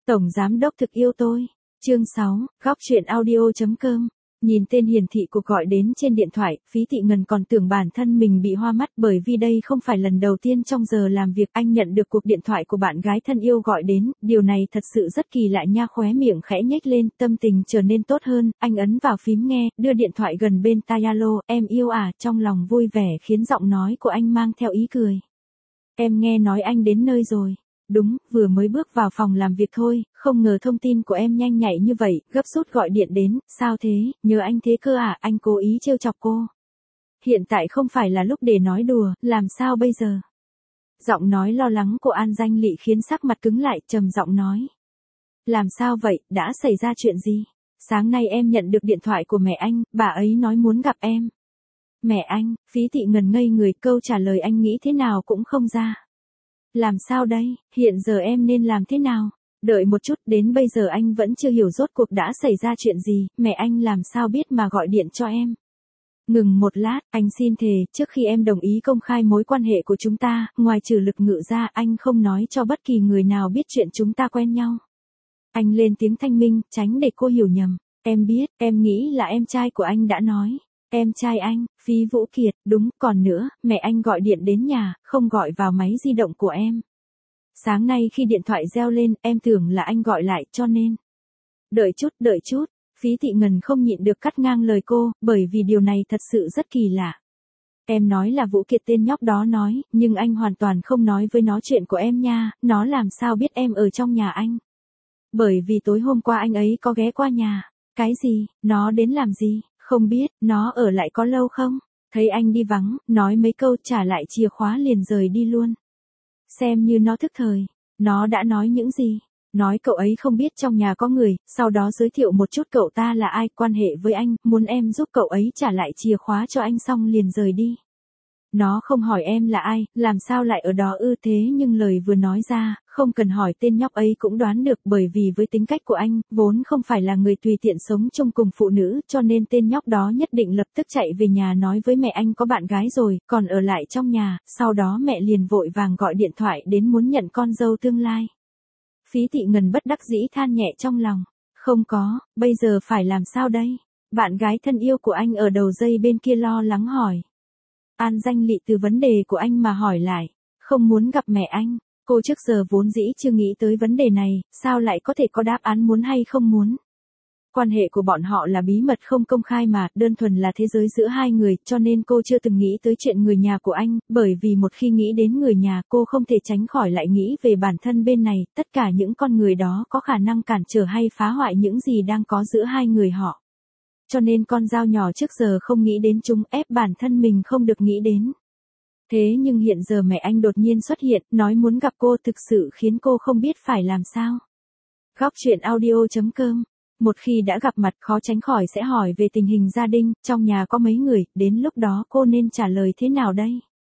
Tổng giám đốc thực yêu tôi. Chương 6, góc chuyện audio.com. Nhìn tên hiển thị cuộc gọi đến trên điện thoại, Phí Thị Ngân còn tưởng bản thân mình bị hoa mắt bởi vì đây không phải lần đầu tiên trong giờ làm việc anh nhận được cuộc điện thoại của bạn gái thân yêu gọi đến, điều này thật sự rất kỳ lạ nha. Khóe miệng khẽ nhếch lên, tâm tình trở nên tốt hơn, anh ấn vào phím nghe, đưa điện thoại gần bên tai. Alo, em yêu à, trong lòng vui vẻ khiến giọng nói của anh mang theo ý cười. Em nghe nói anh đến nơi rồi. Đúng, vừa mới bước vào phòng làm việc thôi, không ngờ thông tin của em nhanh nhạy như vậy, gấp rút gọi điện đến, sao thế, nhớ anh thế cơ à, anh cố ý trêu chọc cô. Hiện tại không phải là lúc để nói đùa, làm sao bây giờ? Giọng nói lo lắng của An Danh Lị khiến sắc mặt cứng lại, trầm giọng nói. Làm sao vậy, đã xảy ra chuyện gì? Sáng nay em nhận được điện thoại của mẹ anh, bà ấy nói muốn gặp em. Mẹ anh, Phí Thị Ngân ngây người, câu trả lời anh nghĩ thế nào cũng không ra. Làm sao đây, hiện giờ em nên làm thế nào? Đợi một chút, đến bây giờ anh vẫn chưa hiểu rốt cuộc đã xảy ra chuyện gì, mẹ anh làm sao biết mà gọi điện cho em. Ngừng một lát, anh xin thề, trước khi em đồng ý công khai mối quan hệ của chúng ta, ngoài trừ Lực Ngự ra, anh không nói cho bất kỳ người nào biết chuyện chúng ta quen nhau. Anh lên tiếng thanh minh, tránh để cô hiểu nhầm. Em biết, em nghĩ là em trai của anh đã nói. Em trai anh, Phí Vũ Kiệt, đúng, còn nữa, mẹ anh gọi điện đến nhà, không gọi vào máy di động của em. Sáng nay khi điện thoại reo lên, em tưởng là anh gọi lại, cho nên. Đợi chút, Phí Thị Ngân không nhịn được cắt ngang lời cô, bởi vì điều này thật sự rất kỳ lạ. Em nói là Vũ Kiệt tên nhóc đó nói, nhưng anh hoàn toàn không nói với nó chuyện của em nha, nó làm sao biết em ở trong nhà anh. Bởi vì tối hôm qua anh ấy có ghé qua nhà. Cái gì, nó đến làm gì? Không biết, nó ở lại có lâu không? Thấy anh đi vắng, nói mấy câu trả lại chìa khóa liền rời đi luôn. Xem như nó thức thời. Nó đã nói những gì? Nói cậu ấy không biết trong nhà có người, sau đó giới thiệu một chút cậu ta là ai, quan hệ với anh, muốn em giúp cậu ấy trả lại chìa khóa cho anh xong liền rời đi. Nó không hỏi em là ai, làm sao lại ở đó ư, thế nhưng lời vừa nói ra, không cần hỏi tên nhóc ấy cũng đoán được, bởi vì với tính cách của anh, vốn không phải là người tùy tiện sống chung cùng phụ nữ, cho nên tên nhóc đó nhất định lập tức chạy về nhà nói với mẹ anh có bạn gái rồi, còn ở lại trong nhà, sau đó mẹ liền vội vàng gọi điện thoại đến muốn nhận con dâu tương lai. Phí Thị Ngân bất đắc dĩ than nhẹ trong lòng, không có, bây giờ phải làm sao đây? Bạn gái thân yêu của anh ở đầu dây bên kia lo lắng hỏi. An Danh Lị từ vấn đề của anh mà hỏi lại, không muốn gặp mẹ anh, cô trước giờ vốn dĩ chưa nghĩ tới vấn đề này, sao lại có thể có đáp án muốn hay không muốn. Quan hệ của bọn họ là bí mật không công khai mà, đơn thuần là thế giới giữa hai người, cho nên cô chưa từng nghĩ tới chuyện người nhà của anh, bởi vì một khi nghĩ đến người nhà cô không thể tránh khỏi lại nghĩ về bản thân bên này, tất cả những con người đó có khả năng cản trở hay phá hoại những gì đang có giữa hai người họ. Cho nên con dao nhỏ trước giờ không nghĩ đến chúng, ép bản thân mình không được nghĩ đến. Thế nhưng hiện giờ mẹ anh đột nhiên xuất hiện, nói muốn gặp cô thực sự khiến cô không biết phải làm sao. Góc chuyện audio.com. Một khi đã gặp mặt khó tránh khỏi sẽ hỏi về tình hình gia đình, trong nhà có mấy người, đến lúc đó cô nên trả lời thế nào đây?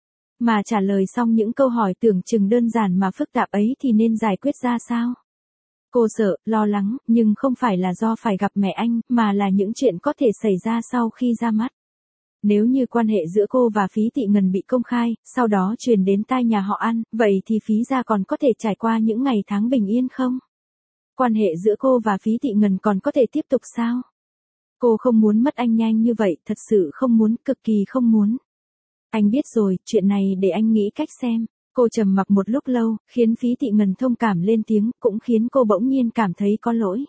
Mà trả lời xong những câu hỏi tưởng chừng đơn giản mà phức tạp ấy thì nên giải quyết ra sao? Cô sợ, lo lắng, nhưng không phải là do phải gặp mẹ anh, mà là những chuyện có thể xảy ra sau khi ra mắt. Nếu như quan hệ giữa cô và Phí Thị Ngân bị công khai, sau đó truyền đến tai nhà họ An, vậy thì Phí gia còn có thể trải qua những ngày tháng bình yên không? Quan hệ giữa cô và Phí Thị Ngân còn có thể tiếp tục sao? Cô không muốn mất anh nhanh như vậy, thật sự không muốn, cực kỳ không muốn. Anh biết rồi, chuyện này để anh nghĩ cách xem. Cô trầm mặc một lúc lâu, khiến Phí Thị Ngân thông cảm lên tiếng, cũng khiến cô bỗng nhiên cảm thấy có lỗi.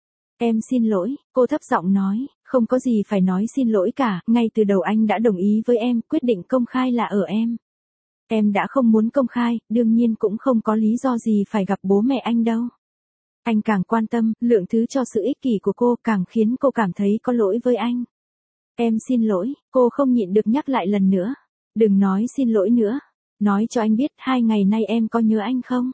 Em xin lỗi, cô thấp giọng nói, không có gì phải nói xin lỗi cả, ngay từ đầu anh đã đồng ý với em, quyết định công khai là ở em. Em đã không muốn công khai, đương nhiên cũng không có lý do gì phải gặp bố mẹ anh đâu. Anh càng quan tâm, lượng thứ cho sự ích kỷ của cô càng khiến cô cảm thấy có lỗi với anh. Em xin lỗi, cô không nhịn được nhắc lại lần nữa. Đừng nói xin lỗi nữa. Nói cho anh biết 2 ngày nay em có nhớ anh không?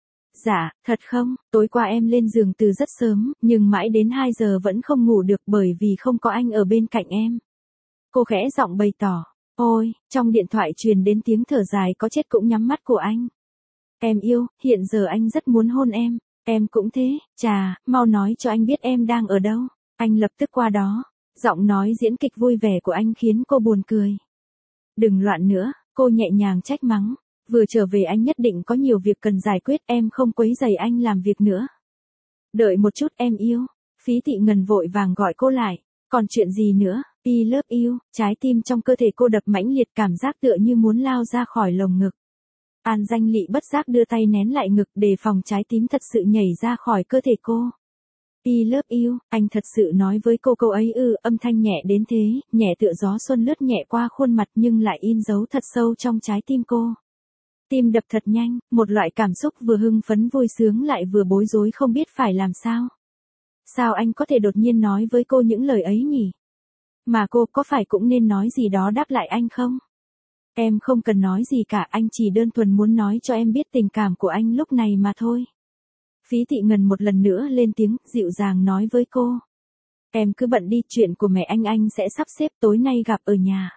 Dạ, thật không, tối qua em lên giường từ rất sớm, nhưng mãi đến 2 giờ vẫn không ngủ được bởi vì không có anh ở bên cạnh em. Cô khẽ giọng bày tỏ, ôi, trong điện thoại truyền đến tiếng thở dài có chết cũng nhắm mắt của anh. Em yêu, hiện giờ anh rất muốn hôn em cũng thế, chà, mau nói cho anh biết em đang ở đâu, anh lập tức qua đó. Giọng nói diễn kịch vui vẻ của anh khiến cô buồn cười. Đừng loạn nữa, cô nhẹ nhàng trách mắng. Vừa trở về anh nhất định có nhiều việc cần giải quyết, em không quấy rầy anh làm việc nữa. Đợi một chút em yêu. Phí Thị Ngân vội vàng gọi cô lại. Còn chuyện gì nữa? I love you. Trái tim trong cơ thể cô đập mãnh liệt, cảm giác tựa như muốn lao ra khỏi lồng ngực. An Danh Lị bất giác đưa tay nén lại ngực để phòng trái tim thật sự nhảy ra khỏi cơ thể cô. I love you, anh thật sự nói với cô câu ấy ư? Âm thanh nhẹ đến thế, nhẹ tựa gió xuân lướt nhẹ qua khuôn mặt nhưng lại in dấu thật sâu trong trái tim cô. Tim đập thật nhanh, một loại cảm xúc vừa hưng phấn vui sướng lại vừa bối rối không biết phải làm sao. Sao anh có thể đột nhiên nói với cô những lời ấy nhỉ? Mà cô có phải cũng nên nói gì đó đáp lại anh không? Em không cần nói gì cả, anh chỉ đơn thuần muốn nói cho em biết tình cảm của anh lúc này mà thôi. Phí Thị Ngân một lần nữa lên tiếng, dịu dàng nói với cô. Em cứ bận đi, chuyện của mẹ anh sẽ sắp xếp, tối nay gặp ở nhà.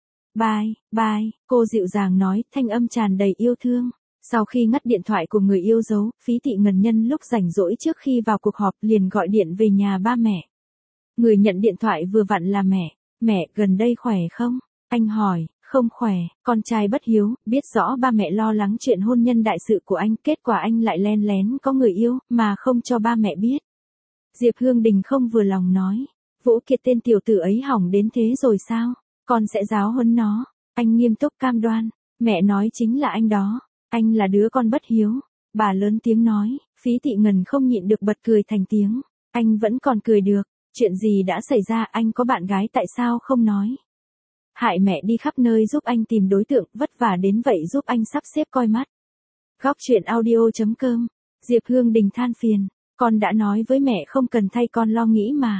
Bye, bye, cô dịu dàng nói, thanh âm tràn đầy yêu thương. Sau khi ngắt điện thoại của người yêu dấu, Phí Thị Ngân nhân lúc rảnh rỗi trước khi vào cuộc họp liền gọi điện về nhà ba mẹ. Người nhận điện thoại vừa vặn là mẹ. Mẹ, gần đây khỏe không? Anh hỏi. Không khỏe, con trai bất hiếu, biết rõ ba mẹ lo lắng chuyện hôn nhân đại sự của anh, kết quả anh lại len lén có người yêu, mà không cho ba mẹ biết. Diệp Hương Đình không vừa lòng nói. Vũ Kiệt tên tiểu tử ấy hỏng đến thế rồi sao? Con sẽ giáo huấn nó. Anh nghiêm túc cam đoan. Mẹ nói chính là anh đó. Anh là đứa con bất hiếu. Bà lớn tiếng nói. Phí Thị Ngân không nhịn được bật cười thành tiếng. Anh vẫn còn cười được. Chuyện gì đã xảy ra, anh có bạn gái tại sao không nói? Hại mẹ đi khắp nơi giúp anh tìm đối tượng, vất vả đến vậy giúp anh sắp xếp coi mắt. Góc truyện audio.com. Diệp Hương Đình than phiền. Con đã nói với mẹ không cần thay con lo nghĩ mà.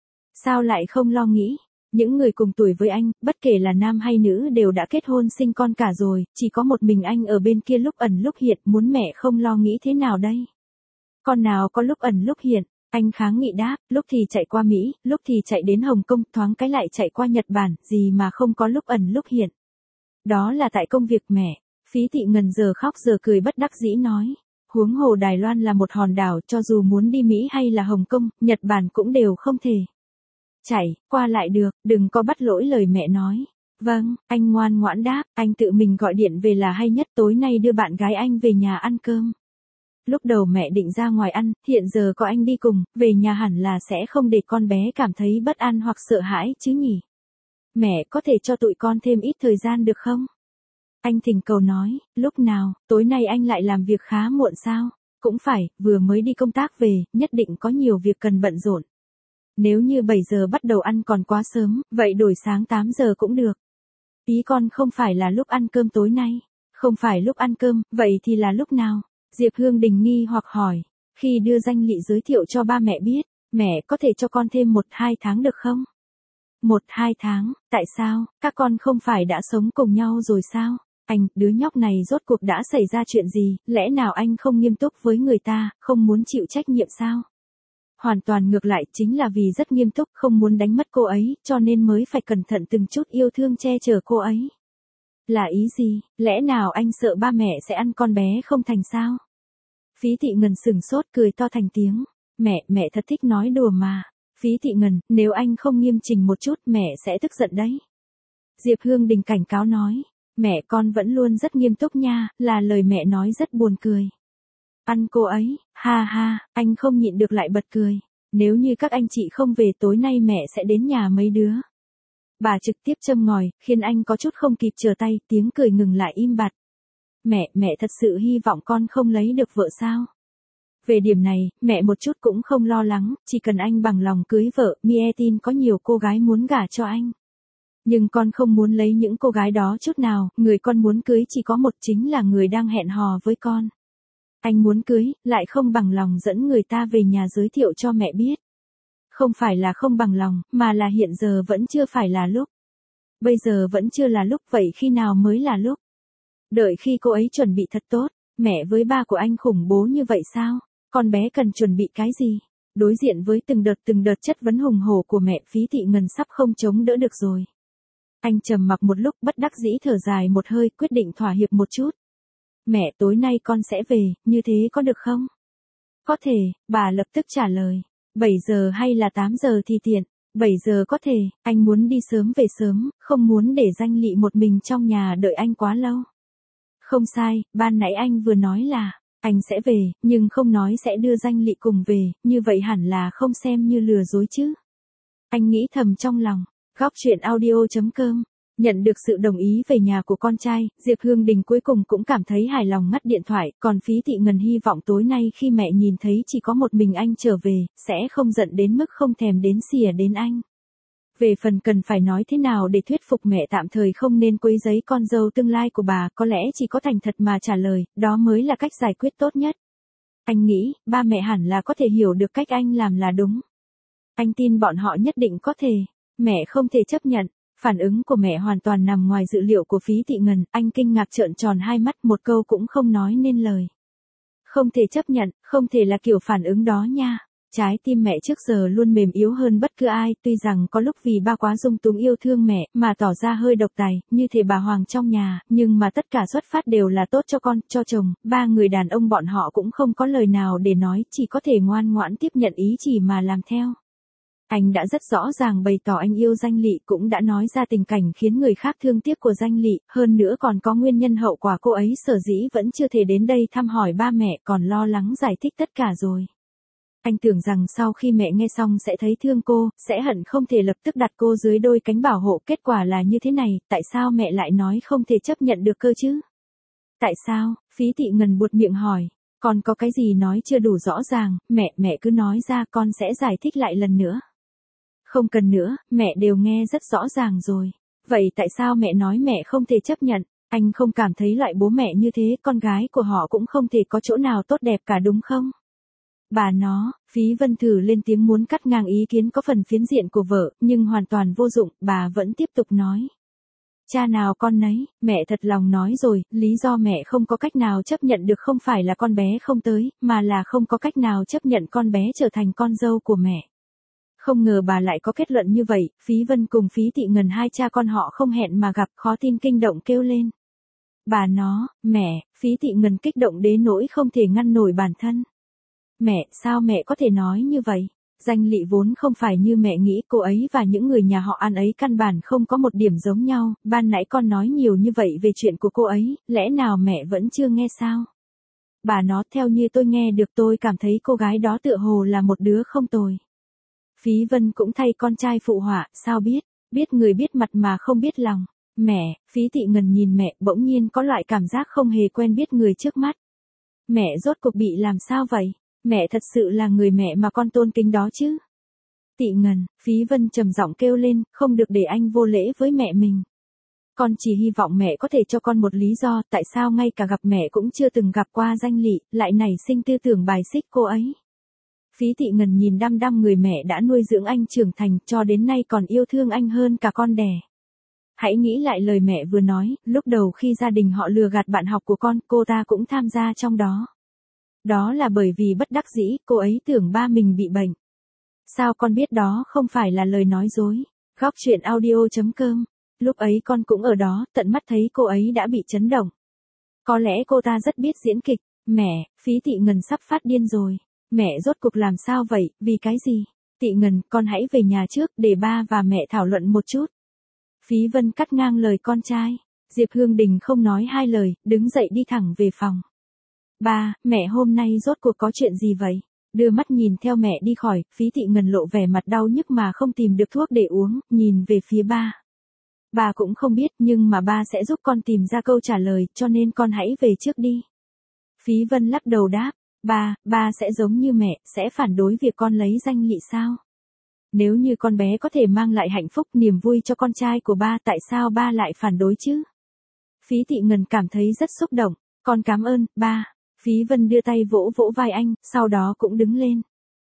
Sao lại không lo nghĩ? Những người cùng tuổi với anh, bất kể là nam hay nữ đều đã kết hôn sinh con cả rồi, chỉ có một mình anh ở bên kia lúc ẩn lúc hiện, muốn mẹ không lo nghĩ thế nào đây? Con nào có lúc ẩn lúc hiện? Anh kháng nghị đáp, lúc thì chạy qua Mỹ, lúc thì chạy đến Hồng Kông, thoáng cái lại chạy qua Nhật Bản, gì mà không có lúc ẩn lúc hiện. Đó là tại công việc mẹ. Phí Thị Ngân giờ khóc giờ cười bất đắc dĩ nói. Huống hồ Đài Loan là một hòn đảo, cho dù muốn đi Mỹ hay là Hồng Kông, Nhật Bản cũng đều không thể chạy qua lại được, đừng có bắt lỗi lời mẹ nói. Vâng, anh ngoan ngoãn đáp, anh tự mình gọi điện về là hay nhất, tối nay đưa bạn gái anh về nhà ăn cơm. Lúc đầu mẹ định ra ngoài ăn, hiện giờ có anh đi cùng, về nhà hẳn là sẽ không để con bé cảm thấy bất an hoặc sợ hãi chứ nhỉ? Mẹ có thể cho tụi con thêm ít thời gian được không? Anh thỉnh cầu nói, lúc nào, tối nay anh lại làm việc khá muộn sao? Cũng phải, vừa mới đi công tác về, nhất định có nhiều việc cần bận rộn. Nếu như 7 giờ bắt đầu ăn còn quá sớm, vậy đổi sáng 8 giờ cũng được. Ý con không phải là lúc ăn cơm tối nay. Không phải lúc ăn cơm, vậy thì là lúc nào? Diệp Hương Đình nghi hoặc hỏi. Khi đưa Danh Lị giới thiệu cho ba mẹ biết, mẹ có thể cho con thêm 1-2 tháng được không? 1-2 tháng, tại sao, các con không phải đã sống cùng nhau rồi sao? Anh, đứa nhóc này rốt cuộc đã xảy ra chuyện gì, lẽ nào anh không nghiêm túc với người ta, không muốn chịu trách nhiệm sao? Hoàn toàn ngược lại, chính là vì rất nghiêm túc, không muốn đánh mất cô ấy, cho nên mới phải cẩn thận từng chút yêu thương che chở cô ấy. Là ý gì, lẽ nào anh sợ ba mẹ sẽ ăn con bé không thành sao? Phí Thị Ngân sừng sốt cười to thành tiếng. Mẹ thật thích nói đùa mà. Phí Thị Ngân, nếu anh không nghiêm chỉnh một chút mẹ sẽ tức giận đấy. Diệp Hương Đình cảnh cáo nói. Mẹ con vẫn luôn rất nghiêm túc nha, là lời mẹ nói rất buồn cười. Ăn cô ấy, ha ha, anh không nhịn được lại bật cười. Nếu như các anh chị không về tối nay mẹ sẽ đến nhà mấy đứa. Bà trực tiếp châm ngòi, khiến anh có chút không kịp trở tay, tiếng cười ngừng lại im bặt. Mẹ thật sự hy vọng con không lấy được vợ sao? Về điểm này, mẹ một chút cũng không lo lắng, chỉ cần anh bằng lòng cưới vợ, Mie tin có nhiều cô gái muốn gả cho anh. Nhưng con không muốn lấy những cô gái đó chút nào, người con muốn cưới chỉ có một, chính là người đang hẹn hò với con. Anh muốn cưới, lại không bằng lòng dẫn người ta về nhà giới thiệu cho mẹ biết. Không phải là không bằng lòng, mà là hiện giờ vẫn chưa phải là lúc. Bây giờ vẫn chưa là lúc, vậy khi nào mới là lúc? Đợi khi cô ấy chuẩn bị thật tốt. Mẹ với ba của anh khủng bố như vậy sao? Con bé cần chuẩn bị cái gì? Đối diện với từng đợt chất vấn hùng hổ của mẹ, Phí Thị Ngân sắp không chống đỡ được rồi. Anh trầm mặc một lúc, bất đắc dĩ thở dài một hơi, quyết định thỏa hiệp một chút. Mẹ, tối nay con sẽ về, như thế có được không? Có thể, bà lập tức trả lời. 7 giờ hay là 8 giờ thì tiện. 7 giờ có thể, anh muốn đi sớm về sớm, không muốn để Danh Lị một mình trong nhà đợi anh quá lâu. Không sai, ban nãy anh vừa nói là, Anh sẽ về, nhưng không nói sẽ đưa Danh Lị cùng về, như vậy hẳn là không xem như lừa dối chứ. Anh nghĩ thầm trong lòng. Góc truyện audio.com. Nhận được sự đồng ý về nhà của con trai, Diệp Hương Đình cuối cùng cũng cảm thấy hài lòng ngắt điện thoại, còn Phí Thị Ngân hy vọng tối nay khi mẹ nhìn thấy chỉ có một mình anh trở về, sẽ không giận đến mức không thèm đến xỉa đến anh. Về phần cần phải nói thế nào để thuyết phục mẹ tạm thời không nên quấy rầy con dâu tương lai của bà, có lẽ chỉ có thành thật mà trả lời, đó mới là cách giải quyết tốt nhất. Anh nghĩ, ba mẹ hẳn là có thể hiểu được cách anh làm là đúng. Anh tin bọn họ nhất định có thể. Mẹ không thể chấp nhận. Phản ứng của mẹ hoàn toàn nằm ngoài dự liệu của Phí Thị Ngân, anh kinh ngạc trợn tròn hai mắt, một câu cũng không nói nên lời. Không thể chấp nhận, không thể là kiểu phản ứng đó nha. Trái tim mẹ trước giờ luôn mềm yếu hơn bất cứ ai, tuy rằng có lúc vì ba quá dung túng yêu thương mẹ mà tỏ ra hơi độc tài, như thể bà Hoàng trong nhà, nhưng mà tất cả xuất phát đều là tốt cho con, cho chồng, ba người đàn ông bọn họ cũng không có lời nào để nói, chỉ có thể ngoan ngoãn tiếp nhận ý chỉ mà làm theo. Anh đã rất rõ ràng bày tỏ anh yêu Danh Lị, cũng đã nói ra tình cảnh khiến người khác thương tiếc của Danh Lị, hơn nữa còn có nguyên nhân hậu quả cô ấy sở dĩ vẫn chưa thể đến đây thăm hỏi ba mẹ, còn lo lắng giải thích tất cả rồi. Anh tưởng rằng sau khi mẹ nghe xong sẽ thấy thương cô, sẽ hận không thể lập tức đặt cô dưới đôi cánh bảo hộ, kết quả là như thế này, tại sao mẹ lại nói không thể chấp nhận được cơ chứ? Tại sao? Phí Thị Ngân buột miệng hỏi. Con có cái gì nói chưa đủ rõ ràng, mẹ cứ nói ra, con sẽ giải thích lại lần nữa. Không cần nữa, mẹ đều nghe rất rõ ràng rồi. Vậy tại sao mẹ nói mẹ không thể chấp nhận? Anh không cảm thấy loại bố mẹ như thế, con gái của họ cũng không thể có chỗ nào tốt đẹp cả đúng không? Bà nó, Phí Vân thử lên tiếng muốn cắt ngang ý kiến có phần phiến diện của vợ, nhưng hoàn toàn vô dụng, bà vẫn tiếp tục nói. Cha nào con nấy, mẹ thật lòng nói rồi, lý do mẹ không có cách nào chấp nhận được không phải là con bé không tới, mà là không có cách nào chấp nhận con bé trở thành con dâu của mẹ. Không ngờ bà lại có kết luận như vậy, Phí Vân cùng Phí Thị Ngân hai cha con họ không hẹn mà gặp, khó tin kinh động kêu lên. Bà nó, mẹ, Phí Thị Ngân kích động đến nỗi không thể ngăn nổi bản thân. Mẹ, sao mẹ có thể nói như vậy? Danh Lị vốn không phải như mẹ nghĩ, cô ấy và những người nhà họ An ấy căn bản không có một điểm giống nhau, ban nãy con nói nhiều như vậy về chuyện của cô ấy, lẽ nào mẹ vẫn chưa nghe sao? Bà nó, theo như tôi nghe được tôi cảm thấy cô gái đó tựa hồ là một đứa không tồi. Phí Vân cũng thay con trai phụ họa, sao biết người biết mặt mà không biết lòng. Mẹ, Phí Thị Ngân nhìn mẹ, bỗng nhiên có loại cảm giác không hề quen biết người trước mắt. Mẹ rốt cuộc bị làm sao vậy? Mẹ thật sự là người mẹ mà con tôn kính đó chứ. Thị Ngân, Phí Vân trầm giọng kêu lên, không được để anh vô lễ với mẹ mình. Con chỉ hy vọng mẹ có thể cho con một lý do, tại sao ngay cả gặp mẹ cũng chưa từng gặp qua Danh Lị, lại nảy sinh tư tưởng bài xích cô ấy. Phí Thị Ngân nhìn đăm đăm người mẹ đã nuôi dưỡng anh trưởng thành, cho đến nay còn yêu thương anh hơn cả con đẻ. Hãy nghĩ lại lời mẹ vừa nói, lúc đầu khi gia đình họ lừa gạt bạn học của con, cô ta cũng tham gia trong đó. Đó là bởi vì bất đắc dĩ, cô ấy tưởng ba mình bị bệnh. Sao con biết đó không phải là lời nói dối? Góc truyện audio.com. Lúc ấy con cũng ở đó, tận mắt thấy cô ấy đã bị chấn động. Có lẽ cô ta rất biết diễn kịch. Mẹ, Phí Thị Ngân sắp phát điên rồi. Mẹ rốt cuộc làm sao vậy, vì cái gì? Thị Ngân, con hãy về nhà trước, để ba và mẹ thảo luận một chút. Phí Vân cắt ngang lời con trai. Diệp Hương Đình không nói hai lời, đứng dậy đi thẳng về phòng. Ba, mẹ hôm nay rốt cuộc có chuyện gì vậy? Đưa mắt nhìn theo mẹ đi khỏi, Phí Thị Ngân lộ vẻ mặt đau nhức mà không tìm được thuốc để uống, nhìn về phía ba. Ba cũng không biết, nhưng mà ba sẽ giúp con tìm ra câu trả lời, cho nên con hãy về trước đi. Phí Vân lắc đầu đáp, ba sẽ giống như mẹ, sẽ phản đối việc con lấy Danh Lị sao? Nếu như con bé có thể mang lại hạnh phúc, niềm vui cho con trai của ba, tại sao ba lại phản đối chứ? Phí Thị Ngân cảm thấy rất xúc động, con cảm ơn, ba. Phí Vân đưa tay vỗ vỗ vai anh, sau đó cũng đứng lên.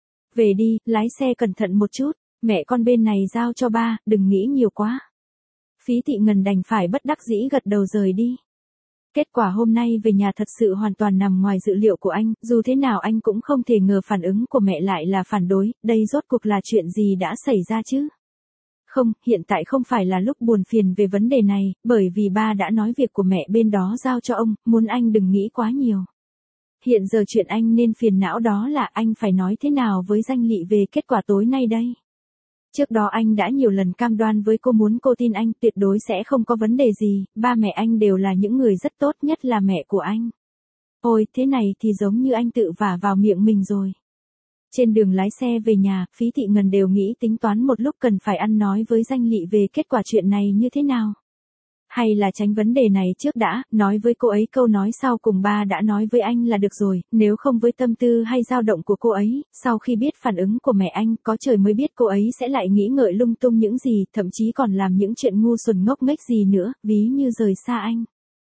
Về đi, lái xe cẩn thận một chút, mẹ con bên này giao cho ba, đừng nghĩ nhiều quá. Phí Thị Ngân đành phải bất đắc dĩ gật đầu rời đi. Kết quả hôm nay về nhà thật sự hoàn toàn nằm ngoài dự liệu của anh, dù thế nào anh cũng không thể ngờ phản ứng của mẹ lại là phản đối, đây rốt cuộc là chuyện gì đã xảy ra chứ? Không, hiện tại không phải là lúc buồn phiền về vấn đề này, bởi vì ba đã nói việc của mẹ bên đó giao cho ông, muốn anh đừng nghĩ quá nhiều. Hiện giờ chuyện anh nên phiền não đó là anh phải nói thế nào với Danh Lị về kết quả tối nay đây. Trước đó anh đã nhiều lần cam đoan với cô muốn cô tin anh tuyệt đối sẽ không có vấn đề gì, ba mẹ anh đều là những người rất tốt, nhất là mẹ của anh. Ôi, thế này thì giống như anh tự vả vào miệng mình rồi. Trên đường lái xe về nhà, Phí Thị Ngân đều nghĩ tính toán một lúc cần phải ăn nói với Danh Lị về kết quả chuyện này như thế nào. Hay là tránh vấn đề này trước đã, nói với cô ấy câu nói sau cùng ba đã nói với anh là được rồi, nếu không với tâm tư hay dao động của cô ấy, sau khi biết phản ứng của mẹ anh, có trời mới biết cô ấy sẽ lại nghĩ ngợi lung tung những gì, thậm chí còn làm những chuyện ngu xuẩn ngốc nghếch gì nữa, ví như rời xa anh.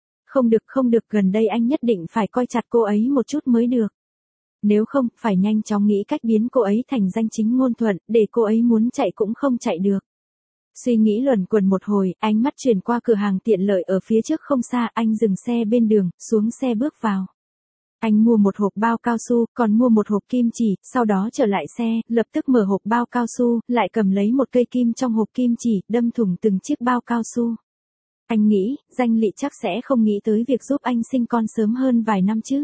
Không được, gần đây anh nhất định phải coi chặt cô ấy một chút mới được. Nếu không, phải nhanh chóng nghĩ cách biến cô ấy thành danh chính ngôn thuận, để cô ấy muốn chạy cũng không chạy được. Suy nghĩ luẩn quẩn một hồi, ánh mắt chuyển qua cửa hàng tiện lợi ở phía trước không xa, anh dừng xe bên đường, xuống xe bước vào. Anh mua một hộp bao cao su, còn mua một hộp kim chỉ, sau đó trở lại xe, lập tức mở hộp bao cao su, lại cầm lấy một cây kim trong hộp kim chỉ, đâm thủng từng chiếc bao cao su. Anh nghĩ, Danh Lị chắc sẽ không nghĩ tới việc giúp anh sinh con sớm hơn vài năm chứ.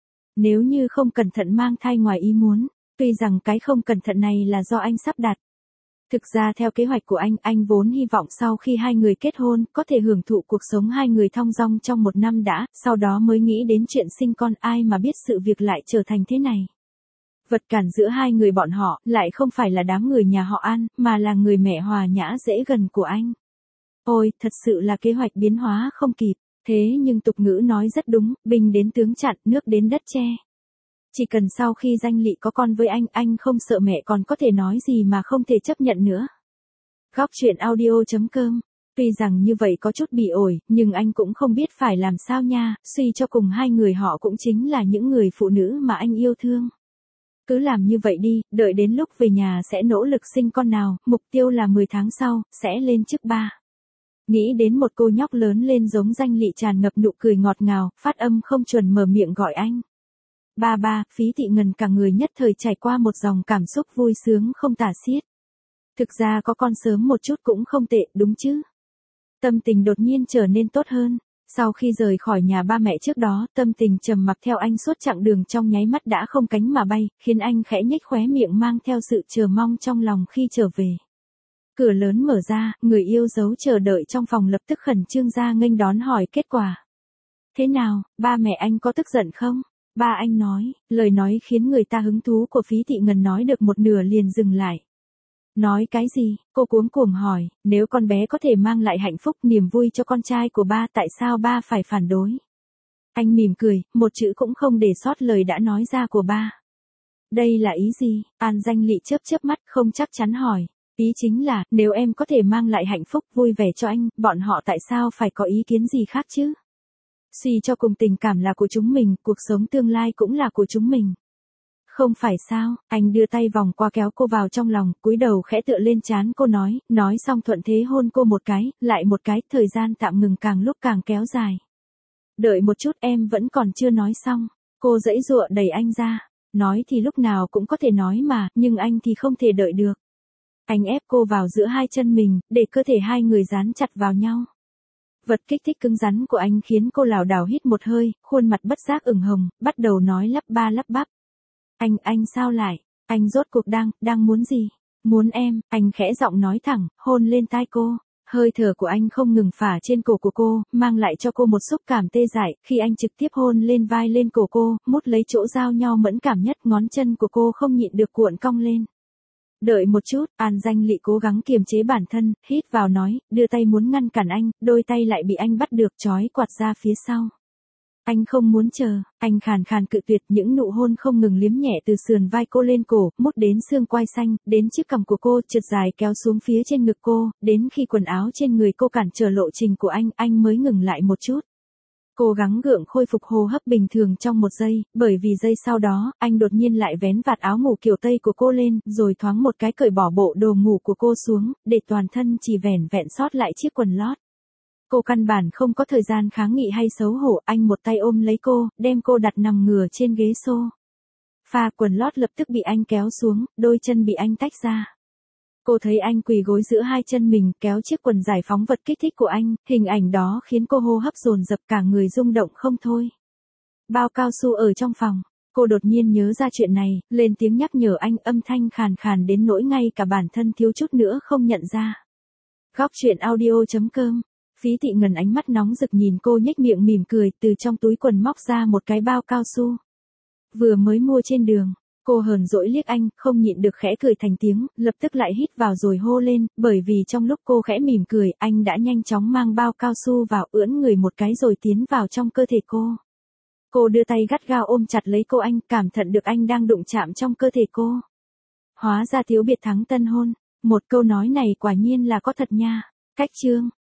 Nếu như không cẩn thận mang thai ngoài ý muốn, tuy rằng cái không cẩn thận này là do anh sắp đặt. Thực ra theo kế hoạch của anh vốn hy vọng sau khi hai người kết hôn, có thể hưởng thụ cuộc sống hai người thong dong trong một năm đã, sau đó mới nghĩ đến chuyện sinh con, ai mà biết sự việc lại trở thành thế này. Vật cản giữa hai người bọn họ, lại không phải là đám người nhà họ An, mà là người mẹ hòa nhã dễ gần của anh. Ôi, thật sự là kế hoạch biến hóa không kịp, thế nhưng tục ngữ nói rất đúng, binh đến tướng chặn, nước đến đất che. Chỉ cần sau khi Danh Lị có con với anh không sợ mẹ còn có thể nói gì mà không thể chấp nhận nữa. Góc truyện audio.com. Tuy rằng như vậy có chút bị ổi, nhưng anh cũng không biết phải làm sao nha, suy cho cùng hai người họ cũng chính là những người phụ nữ mà anh yêu thương. Cứ làm như vậy đi, đợi đến lúc về nhà sẽ nỗ lực sinh con nào, mục tiêu là 10 tháng sau, sẽ lên chức 3. Nghĩ đến một cô nhóc lớn lên giống Danh Lị tràn ngập nụ cười ngọt ngào, phát âm không chuẩn mở miệng gọi anh. Ba, Phí Thị Ngân cả người nhất thời trải qua một dòng cảm xúc vui sướng không tả xiết. Thực ra có con sớm một chút cũng không tệ, đúng chứ? Tâm tình đột nhiên trở nên tốt hơn. Sau khi rời khỏi nhà ba mẹ trước đó, tâm tình trầm mặc theo anh suốt chặng đường trong nháy mắt đã không cánh mà bay, khiến anh khẽ nhếch khóe miệng mang theo sự chờ mong trong lòng khi trở về. Cửa lớn mở ra, người yêu dấu chờ đợi trong phòng lập tức khẩn trương ra nghênh đón hỏi kết quả. Thế nào, ba mẹ anh có tức giận không? Ba anh nói, lời nói khiến người ta hứng thú của Phí Thị Ngân nói được một nửa liền dừng lại. Nói cái gì? Cô cuống cuồng hỏi, nếu con bé có thể mang lại hạnh phúc niềm vui cho con trai của ba tại sao ba phải phản đối? Anh mỉm cười, một chữ cũng không để sót lời đã nói ra của ba. Đây là ý gì? An Danh Lị chớp mắt không chắc chắn hỏi. Ý chính là, nếu em có thể mang lại hạnh phúc vui vẻ cho anh, bọn họ tại sao phải có ý kiến gì khác chứ? Suy cho cùng tình cảm là của chúng mình, cuộc sống tương lai cũng là của chúng mình. Không phải sao, anh đưa tay vòng qua kéo cô vào trong lòng, cúi đầu khẽ tựa lên trán cô nói xong thuận thế hôn cô một cái, lại một cái, thời gian tạm ngừng càng lúc càng kéo dài. Đợi một chút em vẫn còn chưa nói xong, cô giãy giụa đẩy anh ra, nói thì lúc nào cũng có thể nói mà, nhưng anh thì không thể đợi được. Anh ép cô vào giữa hai chân mình, để cơ thể hai người dán chặt vào nhau. Vật kích thích cứng rắn của anh khiến cô lảo đảo hít một hơi, khuôn mặt bất giác ửng hồng, bắt đầu nói lắp ba lắp bắp. Anh sao lại, anh rốt cuộc đang muốn gì? Muốn em, anh khẽ giọng nói thẳng, hôn lên tai cô. Hơi thở của anh không ngừng phả trên cổ của cô, mang lại cho cô một xúc cảm tê dại, khi anh trực tiếp hôn lên vai lên cổ cô, mút lấy chỗ giao nhau mẫn cảm nhất, ngón chân của cô không nhịn được cuộn cong lên. Đợi một chút, An Danh Lị cố gắng kiềm chế bản thân, hít vào nói, đưa tay muốn ngăn cản anh, đôi tay lại bị anh bắt được trói quạt ra phía sau. Anh không muốn chờ, anh khàn khàn cự tuyệt, những nụ hôn không ngừng liếm nhẹ từ sườn vai cô lên cổ, mút đến xương quai xanh, đến chiếc cằm của cô, trượt dài kéo xuống phía trên ngực cô, đến khi quần áo trên người cô cản trở lộ trình của anh mới ngừng lại một chút. Cố gắng gượng khôi phục hô hấp bình thường trong một giây, bởi vì giây sau đó, anh đột nhiên lại vén vạt áo ngủ kiểu Tây của cô lên, rồi thoáng một cái cởi bỏ bộ đồ ngủ của cô xuống, để toàn thân chỉ vẻn vẹn sót lại chiếc quần lót. Cô căn bản không có thời gian kháng nghị hay xấu hổ, anh một tay ôm lấy cô, đem cô đặt nằm ngửa trên ghế sofa, quần lót lập tức bị anh kéo xuống, đôi chân bị anh tách ra. Cô thấy anh quỳ gối giữa hai chân mình, kéo chiếc quần giải phóng vật kích thích của anh, hình ảnh đó khiến cô hô hấp dồn dập, cả người rung động không thôi. Bao cao su ở trong phòng, cô đột nhiên nhớ ra chuyện này, lên tiếng nhắc nhở anh, âm thanh khàn khàn đến nỗi ngay cả bản thân thiếu chút nữa không nhận ra. Góc truyện audio.com Phí Thị Ngân ánh mắt nóng rực nhìn cô nhếch miệng mỉm cười, từ trong túi quần móc ra một cái bao cao su. Vừa mới mua trên đường, cô hờn dỗi liếc anh, không nhịn được khẽ cười thành tiếng, lập tức lại hít vào rồi hô lên, bởi vì trong lúc cô khẽ mỉm cười, anh đã nhanh chóng mang bao cao su vào, ưỡn người một cái rồi tiến vào trong cơ thể cô. Cô đưa tay gắt gao ôm chặt lấy cô anh, cảm thận được anh đang đụng chạm trong cơ thể cô. Hóa ra thiếu biệt thắng tân hôn, một câu nói này quả nhiên là có thật nha. Cách chương